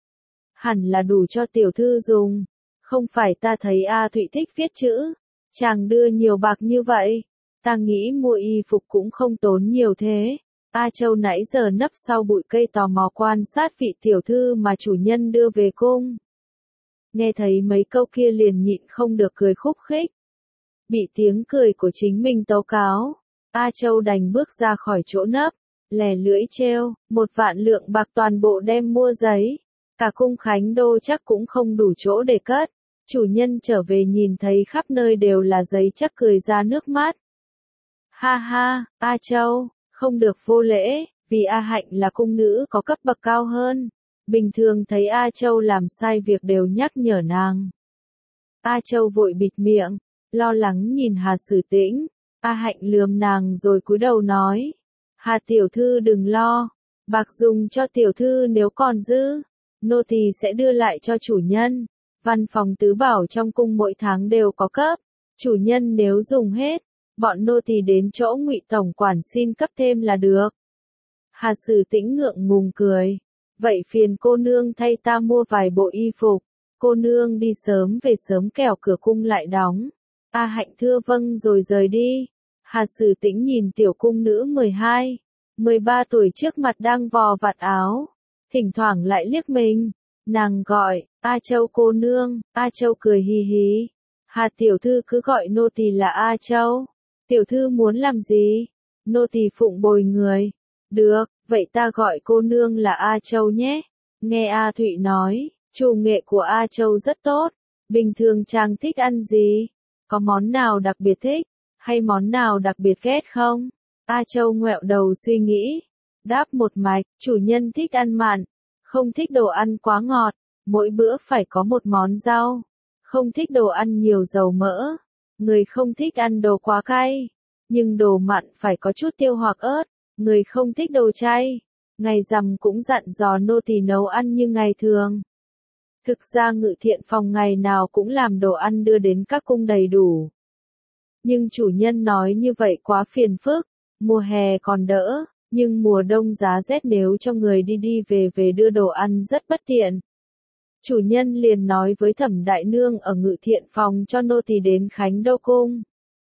Hẳn là đủ cho tiểu thư dùng. Không phải ta thấy A Thụy thích viết chữ, chàng đưa nhiều bạc như vậy. Ta nghĩ mua y phục cũng không tốn nhiều thế. A Châu nãy giờ nấp sau bụi cây tò mò quan sát vị tiểu thư mà chủ nhân đưa về cung. Nghe thấy mấy câu kia liền nhịn không được cười khúc khích. Bị tiếng cười của chính mình tố cáo, A Châu đành bước ra khỏi chỗ nấp, lè lưỡi trêu, một vạn lượng bạc toàn bộ đem mua giấy. Cả cung Khánh Đô chắc cũng không đủ chỗ để cất. Chủ nhân trở về nhìn thấy khắp nơi đều là giấy chắc cười ra nước mắt. Ha ha, A Châu, không được vô lễ, vì A Hạnh là cung nữ có cấp bậc cao hơn. Bình thường thấy A Châu làm sai việc đều nhắc nhở nàng. A Châu vội bịt miệng, lo lắng nhìn Hà Sử Tĩnh. A Hạnh lườm nàng rồi cúi đầu nói. Hà tiểu thư đừng lo, bạc dùng cho tiểu thư nếu còn dư, nô tỳ sẽ đưa lại cho chủ nhân. Văn phòng tứ bảo trong cung mỗi tháng đều có cấp, chủ nhân nếu dùng hết, bọn nô tỳ đến chỗ Ngụy tổng quản xin cấp thêm là được. Hà Sử Tĩnh ngượng ngùng cười, vậy phiền cô nương thay ta mua vài bộ y phục, cô nương đi sớm về sớm kẻo cửa cung lại đóng. A Hạnh thưa vâng rồi rời đi. Hà Sử Tĩnh nhìn tiểu cung nữ mười hai, mười ba tuổi trước mặt đang vò vạt áo, thỉnh thoảng lại liếc mình. Nàng gọi, A Châu cô nương. A Châu cười hì hì. Hà tiểu thư cứ gọi nô tỳ là A Châu. Tiểu thư muốn làm gì? Nô tỳ phụng bồi người. Được, vậy ta gọi cô nương là A Châu nhé. Nghe A Thụy nói, chủ nghệ của A Châu rất tốt. Bình thường chàng thích ăn gì? Có món nào đặc biệt thích? Hay món nào đặc biệt ghét không? A Châu ngoẹo đầu suy nghĩ. Đáp một mạch, chủ nhân thích ăn mặn. Không thích đồ ăn quá ngọt. Mỗi bữa phải có một món rau. Không thích đồ ăn nhiều dầu mỡ. Người không thích ăn đồ quá cay. Nhưng đồ mặn phải có chút tiêu hoặc ớt. Người không thích đồ chay. Ngày rằm cũng dặn dò nô tỳ nấu ăn như ngày thường. Thực ra Ngự Thiện Phòng ngày nào cũng làm đồ ăn đưa đến các cung đầy đủ. Nhưng chủ nhân nói như vậy quá phiền phức. Mùa hè còn đỡ, nhưng mùa đông giá rét nếu cho người đi đi về về đưa đồ ăn rất bất tiện. Chủ nhân liền nói với Thẩm đại nương ở Ngự Thiện Phòng cho nô tỳ đến Khánh Đô cung.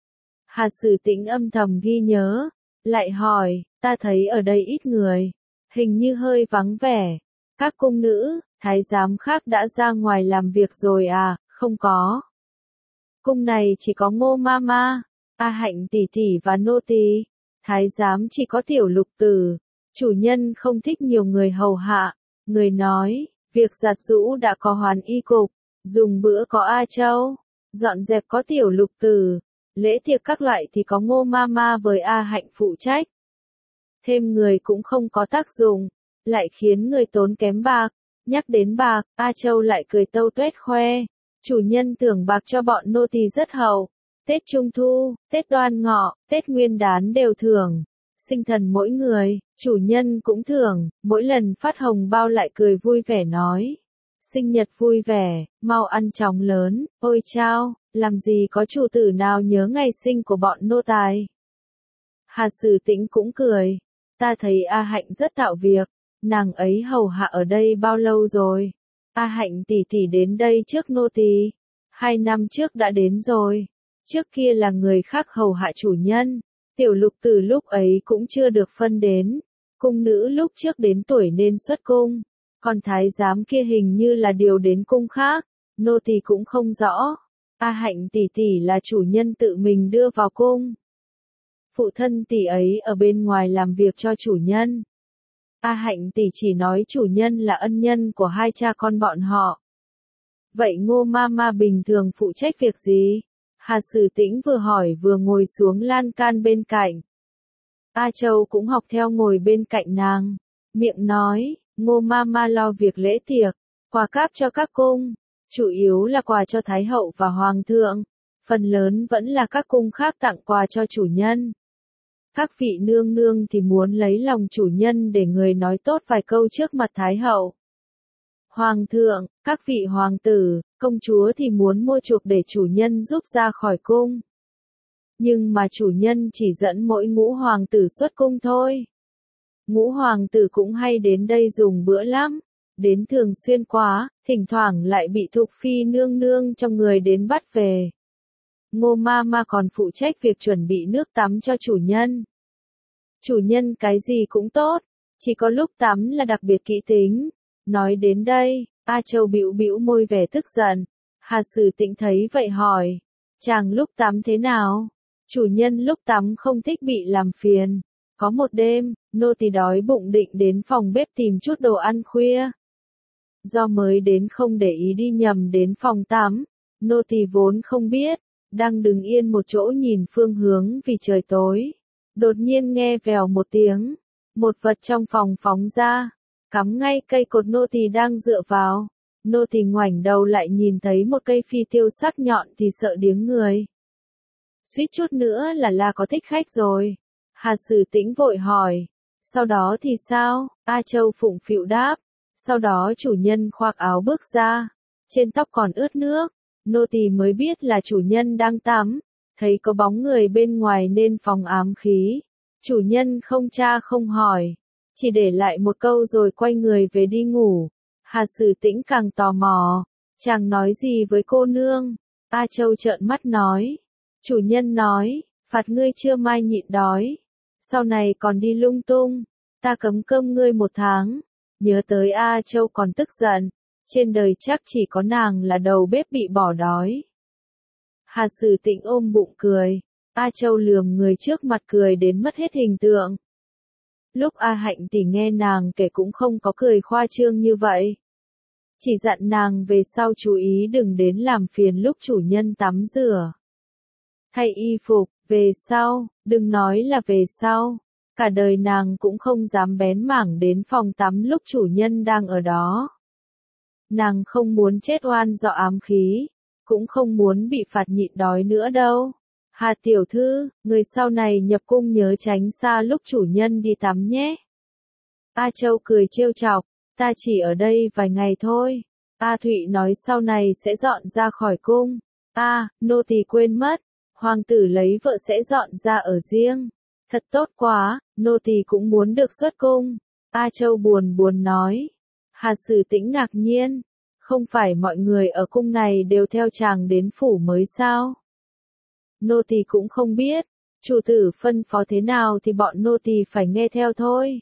Hà Sử Tĩnh âm thầm ghi nhớ, lại hỏi, ta thấy ở đây ít người, hình như hơi vắng vẻ. Các cung nữ, thái giám khác đã ra ngoài làm việc rồi à? Không có. Cung này chỉ có Ngô Mama, A Hạnh tỷ tỷ và nô tỳ. Thái giám chỉ có Tiểu Lục Tử. Chủ nhân không thích nhiều người hầu hạ. Người nói, việc giặt giũ đã có Hoàn Y cục, dùng bữa có A Châu, dọn dẹp có Tiểu Lục Tử, lễ tiệc các loại thì có Ngô Mama với A Hạnh phụ trách. Thêm người cũng không có tác dụng, lại khiến người tốn kém bạc. Nhắc đến bạc, A Châu lại cười tâu tuét khoe. Chủ nhân thưởng bạc cho bọn nô tỳ rất hậu. Tết Trung Thu, Tết Đoan Ngọ, Tết Nguyên Đán đều thưởng. Sinh thần mỗi người, chủ nhân cũng thưởng. Mỗi lần phát hồng bao lại cười vui vẻ nói. Sinh nhật vui vẻ, mau ăn chóng lớn. Ôi chao, làm gì có chủ tử nào nhớ ngày sinh của bọn nô tài. Hà Sử Tĩnh cũng cười. Ta thấy A Hạnh rất tạo việc. Nàng ấy hầu hạ ở đây bao lâu rồi? A Hạnh tỷ tỷ đến đây trước nô tỳ. Hai năm trước đã đến rồi. Trước kia là người khác hầu hạ chủ nhân. Tiểu Lục Tử lúc ấy cũng chưa được phân đến. Cung nữ lúc trước đến tuổi nên xuất cung. Còn thái giám kia hình như là điều đến cung khác. Nô tỳ cũng không rõ. A Hạnh tỷ tỷ là chủ nhân tự mình đưa vào cung. Phụ thân tỷ ấy ở bên ngoài làm việc cho chủ nhân. A Hạnh tỷ chỉ nói chủ nhân là ân nhân của hai cha con bọn họ. Vậy Ngô Mama bình thường phụ trách việc gì? Hà Sử Tĩnh vừa hỏi vừa ngồi xuống lan can bên cạnh. A Châu cũng học theo ngồi bên cạnh nàng. Miệng nói, Ngô Mama lo việc lễ tiệc, quà cáp cho các cung. Chủ yếu là quà cho Thái hậu và Hoàng thượng. Phần lớn vẫn là các cung khác tặng quà cho chủ nhân. Các vị nương nương thì muốn lấy lòng chủ nhân để người nói tốt vài câu trước mặt Thái hậu. Hoàng thượng, các vị hoàng tử, công chúa thì muốn mua chuộc để chủ nhân giúp ra khỏi cung. Nhưng mà chủ nhân chỉ dẫn mỗi ngũ hoàng tử xuất cung thôi. Ngũ hoàng tử cũng hay đến đây dùng bữa lắm. Đến thường xuyên quá, thỉnh thoảng lại bị Thục Phi nương nương trong người đến bắt về. Ngô Mama còn phụ trách việc chuẩn bị nước tắm cho chủ nhân. Chủ nhân cái gì cũng tốt, chỉ có lúc tắm là đặc biệt kỹ tính. Nói đến đây, A Châu bĩu bĩu môi vẻ tức giận. Hà Sử Tĩnh thấy vậy hỏi, chàng lúc tắm thế nào? Chủ nhân lúc tắm không thích bị làm phiền. Có một đêm, nô tỳ đói bụng định đến phòng bếp tìm chút đồ ăn khuya. Do mới đến không để ý đi nhầm đến phòng tắm, nô tỳ vốn không biết, đang đứng yên một chỗ nhìn phương hướng vì trời tối. Đột nhiên nghe vèo một tiếng, một vật trong phòng phóng ra. cắm ngay cây cột nô tỳ đang dựa vào. Nô tỳ ngoảnh đầu lại nhìn thấy một cây phi tiêu sắc nhọn thì sợ điếng người. Suýt chút nữa là la có thích khách rồi. Hà Sử Tĩnh vội hỏi. Sau đó thì sao? A Châu phụng phịu đáp. Sau đó chủ nhân khoác áo bước ra. Trên tóc còn ướt nước. Nô tỳ mới biết là chủ nhân đang tắm. Thấy có bóng người bên ngoài nên phòng ám khí. Chủ nhân không tra không hỏi. Chỉ để lại một câu rồi quay người về đi ngủ. Hà Sử Tĩnh càng tò mò. Chàng nói gì với cô nương? A Châu trợn mắt nói. Chủ nhân nói, phạt ngươi trưa mai nhịn đói. Sau này còn đi lung tung. Ta cấm cơm ngươi một tháng. Nhớ tới A Châu còn tức giận. Trên đời chắc chỉ có nàng là đầu bếp bị bỏ đói. Hà Sử Tĩnh ôm bụng cười. A Châu lườm người trước mặt cười đến mất hết hình tượng. Lúc A Hạnh thì nghe nàng kể cũng không có cười khoa trương như vậy. Chỉ dặn nàng về sau chú ý đừng đến làm phiền lúc chủ nhân tắm rửa. Thay y phục, về sau, đừng nói là về sau. Cả đời nàng cũng không dám bén mảng đến phòng tắm lúc chủ nhân đang ở đó. Nàng không muốn chết oan do ám khí, cũng không muốn bị phạt nhịn đói nữa đâu. Hà tiểu thư, người sau này nhập cung nhớ tránh xa lúc chủ nhân đi tắm nhé. A Châu cười trêu chọc, ta chỉ ở đây vài ngày thôi. A Thụy nói sau này sẽ dọn ra khỏi cung. A, nô tỳ quên mất, hoàng tử lấy vợ sẽ dọn ra ở riêng. Thật tốt quá, nô tỳ cũng muốn được xuất cung. A Châu buồn buồn nói. Hà Sử Tĩnh ngạc nhiên, không phải mọi người ở cung này đều theo chàng đến phủ mới sao? Nô tỳ cũng không biết, chủ tử phân phó thế nào thì bọn nô tỳ phải nghe theo thôi.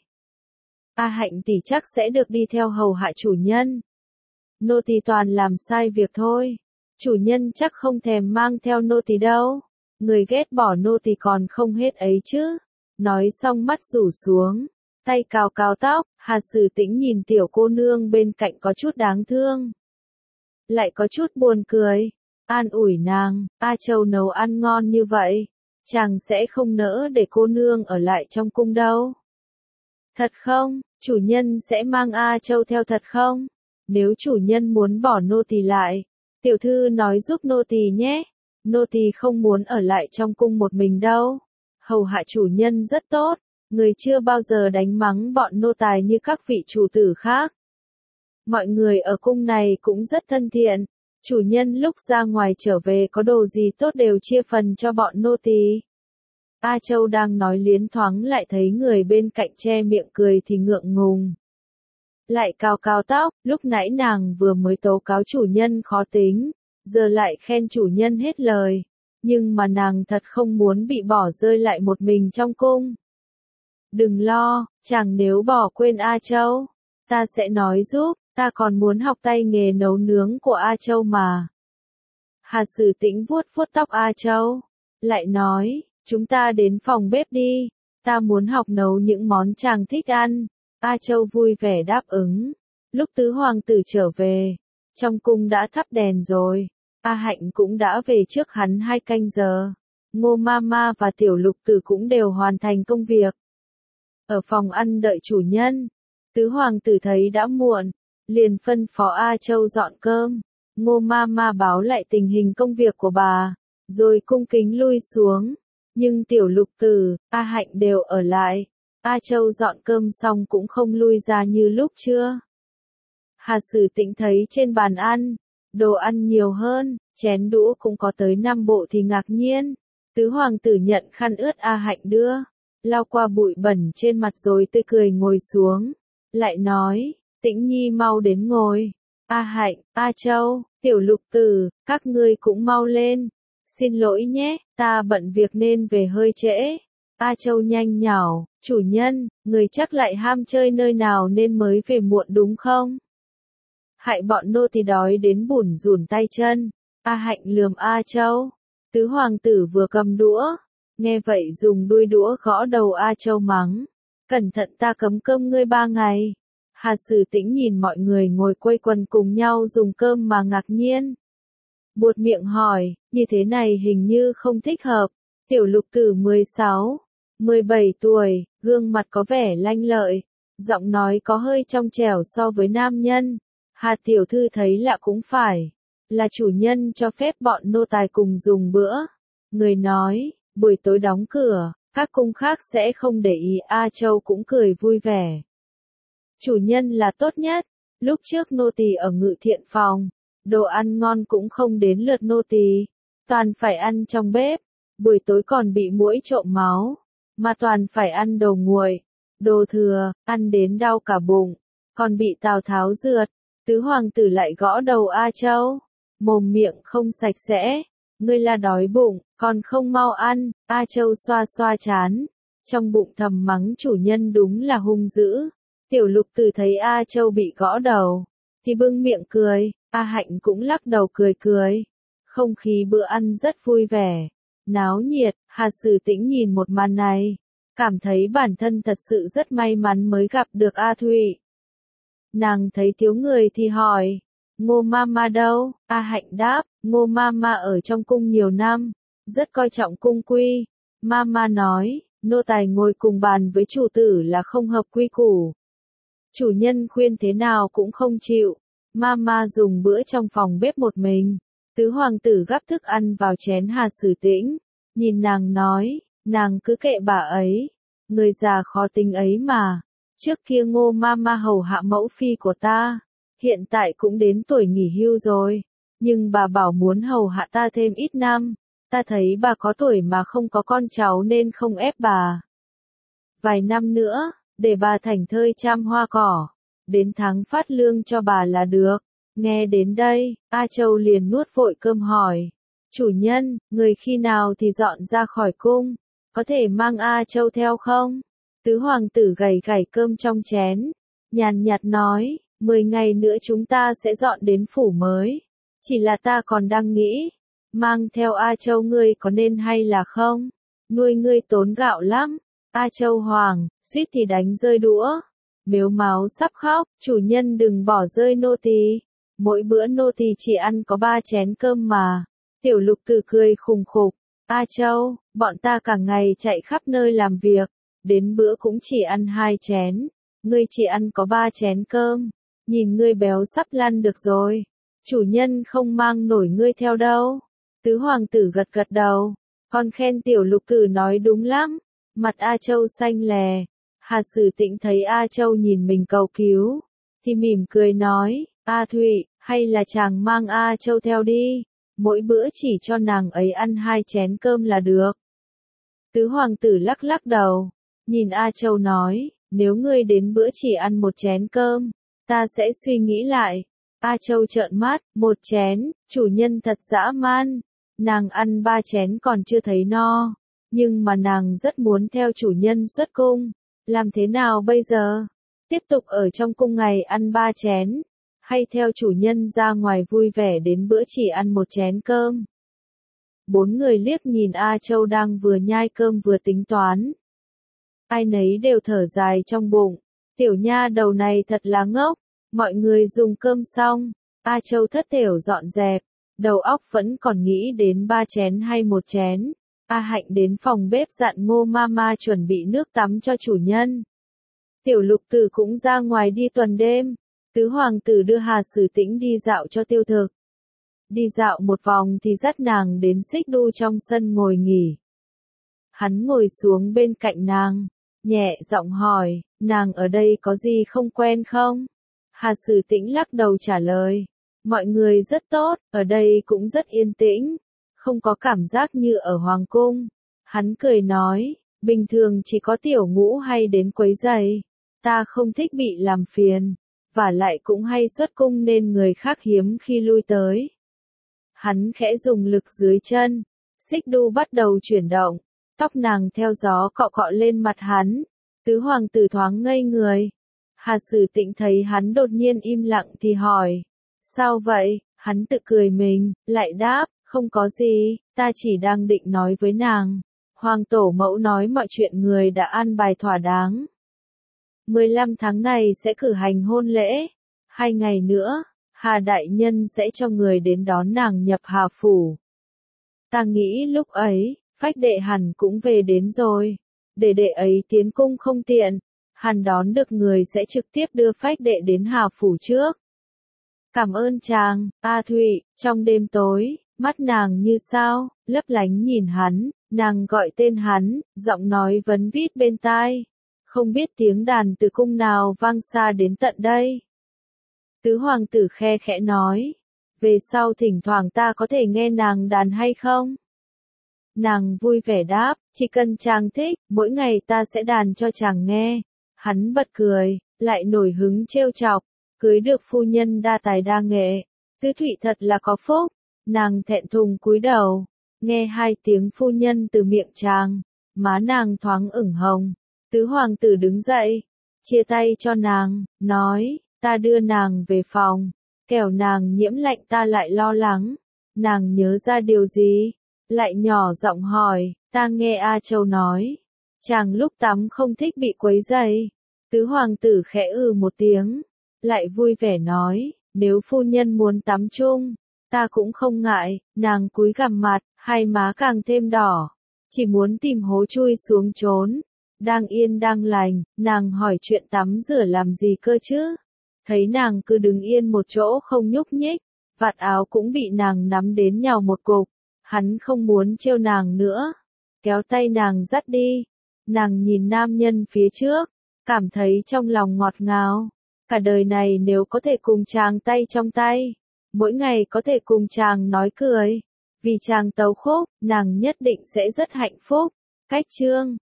A Hạnh tỷ chắc sẽ được đi theo hầu hạ chủ nhân. Nô tỳ toàn làm sai việc thôi. Chủ nhân chắc không thèm mang theo nô tỳ đâu. Người ghét bỏ nô tỳ còn không hết ấy chứ. Nói xong mắt rủ xuống, tay cào cào tóc, Hà Sử Tĩnh nhìn tiểu cô nương bên cạnh có chút đáng thương. Lại có chút buồn cười. An ủi nàng, A Châu nấu ăn ngon như vậy, chàng sẽ không nỡ để cô nương ở lại trong cung đâu. Thật không? Chủ nhân sẽ mang A Châu theo thật không? Nếu chủ nhân muốn bỏ nô tỳ lại, tiểu thư nói giúp nô tỳ nhé. Nô tỳ không muốn ở lại trong cung một mình đâu. Hầu hạ chủ nhân rất tốt, người chưa bao giờ đánh mắng bọn nô tài như các vị chủ tử khác. Mọi người ở cung này cũng rất thân thiện. Chủ nhân lúc ra ngoài trở về có đồ gì tốt đều chia phần cho bọn nô tỳ. A Châu đang nói liến thoáng lại thấy người bên cạnh che miệng cười thì ngượng ngùng. Lại cào cào tóc, lúc nãy nàng vừa mới tố cáo chủ nhân khó tính, giờ lại khen chủ nhân hết lời. Nhưng mà nàng thật không muốn bị bỏ rơi lại một mình trong cung. Đừng lo, chàng nếu bỏ quên A Châu, ta sẽ nói giúp, ta còn muốn học tay nghề nấu nướng của A Châu mà. Hà Sử Tĩnh vuốt vuốt tóc A Châu, lại nói, chúng ta đến phòng bếp đi, ta muốn học nấu những món chàng thích ăn. A Châu vui vẻ đáp ứng. Lúc tứ hoàng tử trở về, trong cung đã thắp đèn rồi. A Hạnh cũng đã về trước hắn hai canh giờ. Ngô Mama và Tiểu Lục Tử cũng đều hoàn thành công việc. Ở phòng ăn đợi chủ nhân, tứ hoàng tử thấy đã muộn, liền phân phó A Châu dọn cơm. Ngô Mama báo lại tình hình công việc của bà, rồi cung kính lui xuống. Nhưng Tiểu Lục Tử, A Hạnh đều ở lại. A Châu dọn cơm xong cũng không lui ra như lúc chưa. Hà Sử Tĩnh thấy trên bàn ăn, đồ ăn nhiều hơn, chén đũa cũng có tới năm bộ thì ngạc nhiên. Tứ hoàng tử nhận khăn ướt A Hạnh đưa, lau qua bụi bẩn trên mặt rồi tươi cười ngồi xuống. Lại nói, Tĩnh Nhi mau đến ngồi. A Hạnh, A Châu, Tiểu Lục Tử, các ngươi cũng mau lên. Xin lỗi nhé, ta bận việc nên về hơi trễ. A Châu nhanh nhảu, chủ nhân, người chắc lại ham chơi nơi nào nên mới về muộn đúng không? Hại bọn nô tỳ đói đến bủn rủn tay chân. A Hạnh lườm A Châu. Tứ hoàng tử vừa cầm đũa, nghe vậy dùng đuôi đũa gõ đầu A Châu mắng. Cẩn thận ta cấm cơm ngươi ba ngày. Hà Sử Tĩnh nhìn mọi người ngồi quây quần cùng nhau dùng cơm mà ngạc nhiên. Buột miệng hỏi, như thế này hình như không thích hợp. Tiểu Lục Tử mười sáu, mười bảy tuổi, gương mặt có vẻ lanh lợi, Giọng nói có hơi trong trẻo so với nam nhân. Hà tiểu thư thấy lạ cũng phải. Là chủ nhân cho phép bọn nô tài cùng dùng bữa. Người nói, buổi tối đóng cửa, các cung khác sẽ không để ý. A Châu cũng cười vui vẻ. Chủ nhân là tốt nhất. Lúc trước nô tỳ ở ngự thiện phòng, đồ ăn ngon cũng không đến lượt nô tỳ, toàn phải ăn trong bếp. Buổi tối còn bị muỗi trộm máu, mà toàn phải ăn đồ nguội, đồ thừa, ăn đến đau cả bụng, còn bị Tào Tháo rượt. Tứ hoàng tử lại gõ đầu A Châu, mồm miệng không sạch sẽ, ngươi là đói bụng, còn không mau ăn. A Châu xoa xoa trán, trong bụng thầm mắng chủ nhân đúng là hung dữ. Tiểu Lục Tử thấy A Châu bị gõ đầu, thì bưng miệng cười, A Hạnh cũng lắc đầu cười cười. Không khí bữa ăn rất vui vẻ, náo nhiệt. Hà Sử Tĩnh nhìn một màn này, cảm thấy bản thân thật sự rất may mắn mới gặp được A Thụy. Nàng thấy thiếu người thì hỏi, Ngô Mama đâu? A Hạnh đáp, Ngô Mama ở trong cung nhiều năm, rất coi trọng cung quy. Mama nói, nô tài ngồi cùng bàn với chủ tử là không hợp quy củ. Chủ nhân khuyên thế nào cũng không chịu. Mama dùng bữa trong phòng bếp một mình. Tứ hoàng tử gắp thức ăn vào chén Hà Sử Tĩnh, nhìn nàng nói, nàng cứ kệ bà ấy, người già khó tính ấy mà. Trước kia Ngô Mama hầu hạ mẫu phi của ta, hiện tại cũng đến tuổi nghỉ hưu rồi, nhưng bà bảo muốn hầu hạ ta thêm ít năm. Ta thấy bà có tuổi mà không có con cháu nên không ép bà. Vài năm nữa, để bà thảnh thơi chăm hoa cỏ, đến tháng phát lương cho bà là được. Nghe đến đây, A Châu liền nuốt vội cơm hỏi, chủ nhân, người khi nào thì dọn ra khỏi cung, có thể mang A Châu theo không? Tứ hoàng tử gầy gầy cơm trong chén, nhàn nhạt nói, mười ngày nữa chúng ta sẽ dọn đến phủ mới. Chỉ là ta còn đang nghĩ, mang theo A Châu ngươi có nên hay là không? Nuôi ngươi tốn gạo lắm. A Châu hoàng, suýt thì đánh rơi đũa, mếu máo sắp khóc, chủ nhân đừng bỏ rơi nô tỳ. Mỗi bữa nô tỳ chỉ ăn có ba chén cơm mà. Tiểu Lục Tử cười khùng khục, A Châu, bọn ta cả ngày chạy khắp nơi làm việc, đến bữa cũng chỉ ăn hai chén, ngươi chỉ ăn có ba chén cơm, nhìn ngươi béo sắp lăn được rồi, chủ nhân không mang nổi ngươi theo đâu. Tứ hoàng tử gật gật đầu, con khen Tiểu Lục Tử nói đúng lắm. Mặt A Châu xanh lè. Hà Sử Tĩnh thấy A Châu nhìn mình cầu cứu, thì mỉm cười nói, A Thụy, hay là chàng mang A Châu theo đi, mỗi bữa chỉ cho nàng ấy ăn hai chén cơm là được. Tứ hoàng tử lắc lắc đầu, nhìn A Châu nói, nếu ngươi đến bữa chỉ ăn một chén cơm, ta sẽ suy nghĩ lại. A Châu trợn mắt, một chén, chủ nhân thật dã man, nàng ăn ba chén còn chưa thấy no. Nhưng mà nàng rất muốn theo chủ nhân xuất cung, làm thế nào bây giờ? Tiếp tục ở trong cung ngày ăn ba chén, hay theo chủ nhân ra ngoài vui vẻ đến bữa chỉ ăn một chén cơm? Bốn người liếc nhìn A Châu đang vừa nhai cơm vừa tính toán. Ai nấy đều thở dài trong bụng, tiểu nha đầu này thật là ngốc. Mọi người dùng cơm xong, A Châu thất thểu dọn dẹp, đầu óc vẫn còn nghĩ đến ba chén hay một chén. A Hạnh đến phòng bếp dặn Ngô Mama chuẩn bị nước tắm cho chủ nhân. Tiểu Lục Tử cũng ra ngoài đi tuần đêm. Tứ hoàng tử đưa Hà Sử Tĩnh đi dạo cho tiêu thực. Đi dạo một vòng thì dắt nàng đến xích đu trong sân ngồi nghỉ. Hắn ngồi xuống bên cạnh nàng, nhẹ giọng hỏi, nàng ở đây có gì không quen không? Hà Sử Tĩnh lắc đầu trả lời, mọi người rất tốt, ở đây cũng rất yên tĩnh. Không có cảm giác như ở hoàng cung. Hắn cười nói, bình thường chỉ có tiểu ngũ hay đến quấy rầy, ta không thích bị làm phiền, và lại cũng hay xuất cung nên người khác hiếm khi lui tới. Hắn khẽ dùng lực dưới chân, xích đu bắt đầu chuyển động, tóc nàng theo gió cọ cọ lên mặt hắn. Tứ hoàng tử thoáng ngây người. Hà Sử Tĩnh thấy hắn đột nhiên im lặng thì hỏi, sao vậy? Hắn tự cười mình, lại đáp, không có gì, ta chỉ đang định nói với nàng. Hoàng tổ mẫu nói mọi chuyện người đã an bài thỏa đáng. mười lăm tháng này sẽ cử hành hôn lễ. Hai ngày nữa, Hà Đại Nhân sẽ cho người đến đón nàng nhập Hà Phủ. Ta nghĩ lúc ấy, Phách đệ hẳn cũng về đến rồi. Để đệ ấy tiến cung không tiện. hắn đón được người sẽ trực tiếp đưa phách đệ đến Hà Phủ trước. Cảm ơn chàng, A Thụy, trong đêm tối, mắt nàng như sao, lấp lánh nhìn hắn, nàng gọi tên hắn, giọng nói vấn vít bên tai. Không biết tiếng đàn từ cung nào vang xa đến tận đây. Tứ hoàng tử khe khẽ nói, về sau thỉnh thoảng ta có thể nghe nàng đàn hay không? Nàng vui vẻ đáp, chỉ cần chàng thích, mỗi ngày ta sẽ đàn cho chàng nghe. Hắn bật cười, lại nổi hứng trêu chọc, cưới được phu nhân đa tài đa nghệ. Tứ Thụy thật là có phúc, nàng thẹn thùng cúi đầu, nghe hai tiếng phu nhân từ miệng chàng, má nàng thoáng ửng hồng. Tứ hoàng tử đứng dậy, chia tay cho nàng, nói, ta đưa nàng về phòng, kẻo nàng nhiễm lạnh ta lại lo lắng. Nàng nhớ ra điều gì? Lại nhỏ giọng hỏi, ta nghe A Châu nói, chàng lúc tắm không thích bị quấy rầy. Tứ hoàng tử khẽ ừ một tiếng, lại vui vẻ nói, nếu phu nhân muốn tắm chung, ta cũng không ngại. Nàng cúi gằm mặt, hai má càng thêm đỏ, chỉ muốn tìm hố chui xuống trốn. Đang yên đang lành, nàng hỏi chuyện tắm rửa làm gì cơ chứ? Thấy nàng cứ đứng yên một chỗ không nhúc nhích, vạt áo cũng bị nàng nắm đến nhào một cục. Hắn không muốn trêu nàng nữa, kéo tay nàng dắt đi. Nàng nhìn nam nhân phía trước, cảm thấy trong lòng ngọt ngào. Cả đời này nếu có thể cùng chàng tay trong tay, mỗi ngày có thể cùng chàng nói cười, vì chàng tấu khúc, nàng nhất định sẽ rất hạnh phúc. Cách chương